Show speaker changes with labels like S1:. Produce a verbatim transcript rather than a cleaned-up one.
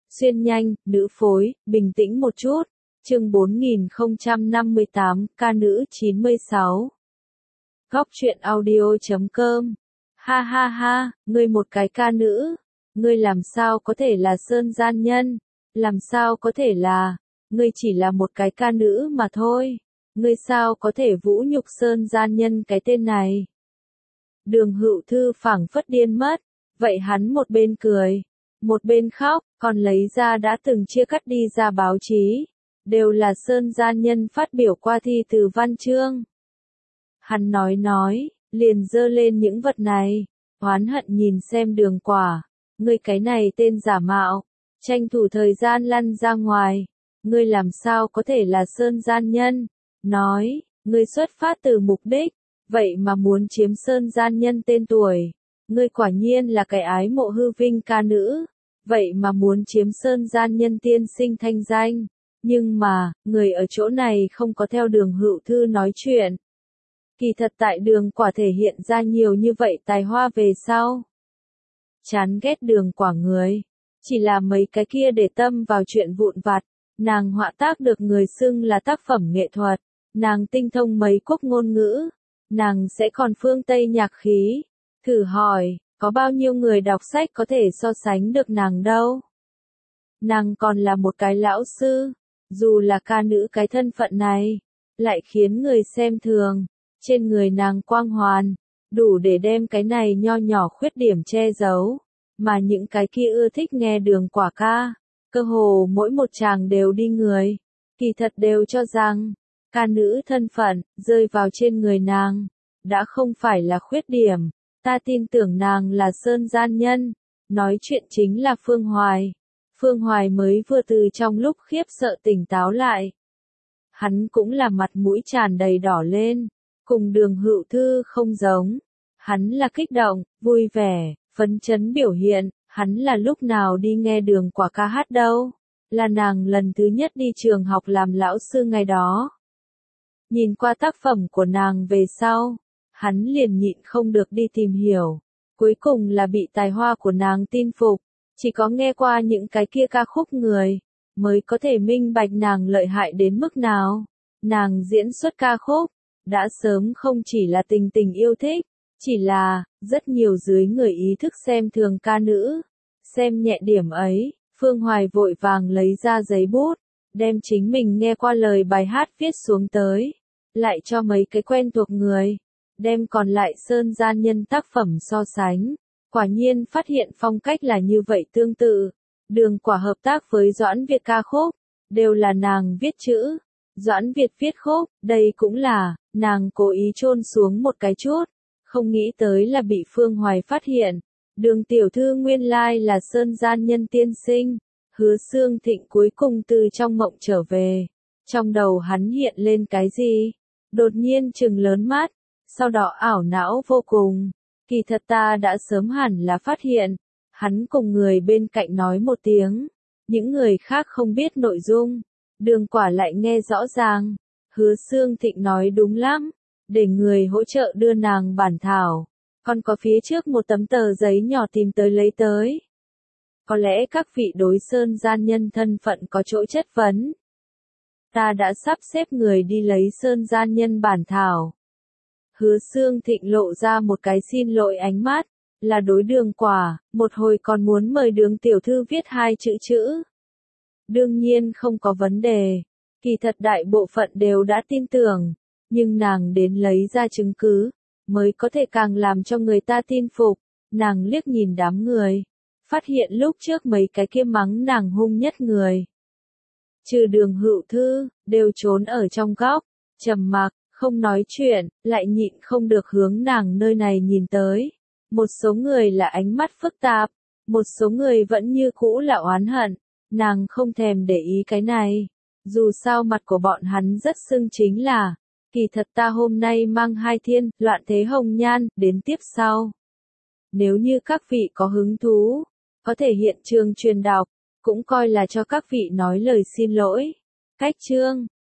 S1: Xuyên nhanh, nữ phối, bình tĩnh một chút. Chương bốn nghìn không trăm năm mươi tám, ca nữ chín mươi sáu. Góc truyện audio chấm com. Ha ha ha, ngươi một cái ca nữ, ngươi làm sao có thể là Sơn Gian Nhân, làm sao có thể là, ngươi chỉ là một cái ca nữ mà thôi, ngươi sao có thể vũ nhục Sơn Gian Nhân cái tên này. Đường Hữu Thư phảng phất điên mất, vậy hắn một bên cười, một bên khóc, còn lấy ra đã từng chia cắt đi ra báo chí, đều là Sơn Gian Nhân phát biểu qua thi từ văn chương. Hắn nói nói, liền giơ lên những vật này, oán hận nhìn xem Đường Quả, ngươi cái này tên giả mạo, tranh thủ thời gian lăn ra ngoài, ngươi làm sao có thể là Sơn Gian Nhân, nói, ngươi xuất phát từ mục đích, vậy mà muốn chiếm Sơn Gian Nhân tên tuổi, ngươi quả nhiên là cái ái mộ hư vinh ca nữ, vậy mà muốn chiếm Sơn Gian Nhân tiên sinh thanh danh, nhưng mà, người ở chỗ này không có theo Đường Hữu Thư nói chuyện. Kỳ thật tại Đường Quả thể hiện ra nhiều như vậy tài hoa về sau. Chán ghét Đường Quả người, chỉ là mấy cái kia để tâm vào chuyện vụn vặt, nàng họa tác được người xưng là tác phẩm nghệ thuật, nàng tinh thông mấy quốc ngôn ngữ, nàng sẽ còn phương Tây nhạc khí, thử hỏi, có bao nhiêu người đọc sách có thể so sánh được nàng đâu. Nàng còn là một cái lão sư, dù là ca nữ cái thân phận này, lại khiến người xem thường. Trên người nàng quang hoàn, đủ để đem cái này nho nhỏ khuyết điểm che giấu, mà những cái kia ưa thích nghe Đường Quả ca, cơ hồ mỗi một chàng đều đi người, kỳ thật đều cho rằng, ca nữ thân phận, rơi vào trên người nàng, đã không phải là khuyết điểm, ta tin tưởng nàng là Sơn Gian Nhân, nói chuyện chính là Phương Hoài. Phương Hoài mới vừa từ trong lúc khiếp sợ tỉnh táo lại. Hắn cũng là mặt mũi tràn đầy đỏ lên. Cùng Đường Hữu Thư không giống, hắn là kích động, vui vẻ, phấn chấn biểu hiện, hắn là lúc nào đi nghe Đường Quả ca hát đâu, là nàng lần thứ nhất đi trường học làm lão sư ngày đó. Nhìn qua tác phẩm của nàng về sau, hắn liền nhịn không được đi tìm hiểu, cuối cùng là bị tài hoa của nàng tin phục, chỉ có nghe qua những cái kia ca khúc người, mới có thể minh bạch nàng lợi hại đến mức nào, nàng diễn xuất ca khúc. Đã sớm không chỉ là tình tình yêu thích, chỉ là, rất nhiều dưới người ý thức xem thường ca nữ. Xem nhẹ điểm ấy, Phương Hoài vội vàng lấy ra giấy bút, đem chính mình nghe qua lời bài hát viết xuống tới, lại cho mấy cái quen thuộc người, đem còn lại Sơn Gian Nhân tác phẩm so sánh. Quả nhiên phát hiện phong cách là như vậy tương tự. Đường Quả hợp tác với Doãn Việt ca khúc, đều là nàng viết chữ. Doãn Việt viết khúc, đây cũng là, nàng cố ý chôn xuống một cái chút, không nghĩ tới là bị Phương Hoài phát hiện. Đường tiểu thư nguyên lai là Sơn Gian Nhân tiên sinh, Hứa Xương Thịnh cuối cùng từ trong mộng trở về. Trong đầu hắn hiện lên cái gì? Đột nhiên trừng lớn mắt, sau đó ảo não vô cùng. Kỳ thật ta đã sớm hẳn là phát hiện, hắn cùng người bên cạnh nói một tiếng, những người khác không biết nội dung. Đường Quả lại nghe rõ ràng, Hứa Xương Thịnh nói đúng lắm, để người hỗ trợ đưa nàng bản thảo, còn có phía trước một tấm tờ giấy nhỏ tìm tới lấy tới. Có lẽ các vị đối Sơn Gian Nhân thân phận có chỗ chất vấn. Ta đã sắp xếp người đi lấy Sơn Gian Nhân bản thảo. Hứa Xương Thịnh lộ ra một cái xin lỗi ánh mắt, là đối Đường Quả, một hồi còn muốn mời Đường tiểu thư viết hai chữ chữ. Đương nhiên không có vấn đề, kỳ thật đại bộ phận đều đã tin tưởng, nhưng nàng đến lấy ra chứng cứ, mới có thể càng làm cho người ta tin phục. Nàng liếc nhìn đám người, phát hiện lúc trước mấy cái kia mắng nàng hung nhất người. Trừ Đường Hữu Thư, đều trốn ở trong góc, trầm mặc, không nói chuyện, lại nhịn không được hướng nàng nơi này nhìn tới. Một số người là ánh mắt phức tạp, một số người vẫn như cũ là oán hận. Nàng không thèm để ý cái này, dù sao mặt của bọn hắn rất xưng chính là, kỳ thật ta hôm nay mang hai thiên, loạn thế hồng nhan, đến tiếp sau. Nếu như các vị có hứng thú, có thể hiện trường truyền đọc, cũng coi là cho các vị nói lời xin lỗi. Cách chương